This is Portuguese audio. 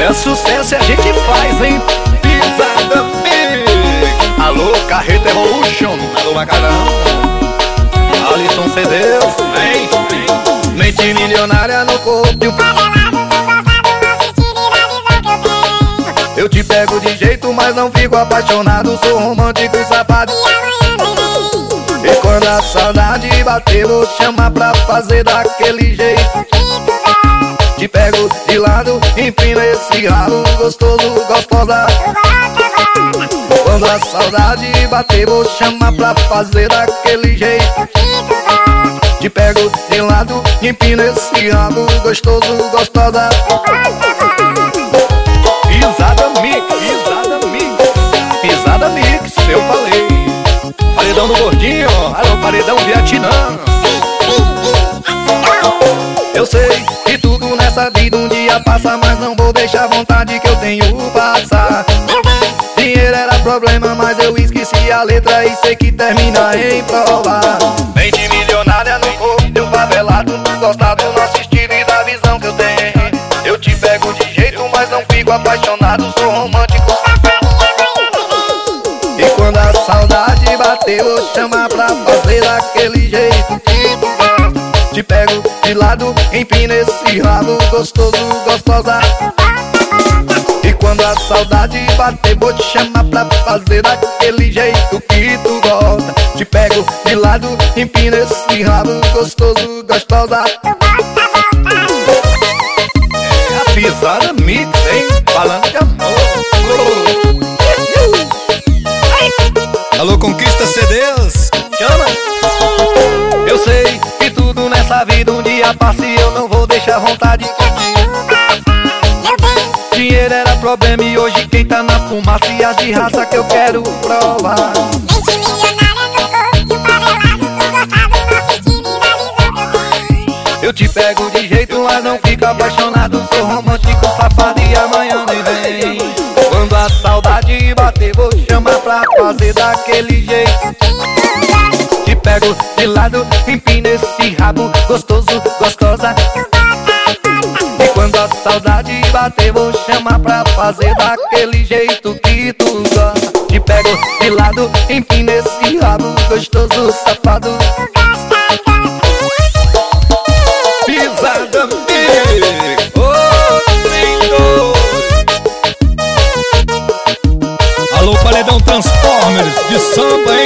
É sucesso e a gente faz, hein? Pisada Mix. Alô, Carreta Evolution. Alô, Macarão. Alisson Cedeus. Vem. Mente milionária no corpo. Eu te pego de jeito, mas não fico apaixonado. Sou romântico, safado. E quando a saudade bater, vou chamar pra fazer daquele jeito. Te pego de lado, empina esse ralo gostoso, gostosa. Quando a saudade bater, vou chamar pra fazer daquele jeito. Te pego de lado, empina esse ralo gostoso, gostosa. Pisada Mix, Pisada Mix, Pisada Mix, eu falei. Paredão do Gordinho, alô, Paredão Vietnã. Eu sei que tudo nessa vida um dia passa, mas não vou deixar a vontade que eu tenho passar. Dinheiro era problema, mas eu esqueci a letra e sei que termina em prova. Mente milionária no corpo de um favelado, gosta do nosso estilo e da visão que eu tenho. Eu te pego de jeito, mas não fico apaixonado, sou romântico. E quando a saudade bater, vou chamar pra fazer daquele jeito. Te pego de lado, empina esse rabo gostoso, gostosa. E quando a saudade bater, vou te chamar pra fazer daquele jeito que tu gosta. Te pego de lado, empina esse rabo gostoso, gostosa. É a Pisada Mix, hein? Falando de amor. Alô, Conquista CDs. Chama! Eu sei que tudo nessa vida um dia passa e eu não vou deixar a vontade que eu tenho. Dinheiro era problema e hoje quem tá na fumaça e as de raça que eu quero provar. Mente milionária no corpo de um favelado, tu gosta do nosso estilo e da visão que eu tenho. Eu te pego de jeito, mas não fico apaixonado, sou romântico, safado e amanhã nem vem. Quando a saudade bater, vou chamar pra fazer daquele jeito. Te pego de lado, empina esse rabo gostoso, gostosa. E quando a saudade bater, vou chamar pra fazer daquele jeito que tu gosta. Te pego de lado, empina esse rabo gostoso, safado. Pisada Mix. Alô, Paredão Transformers de samba, hein?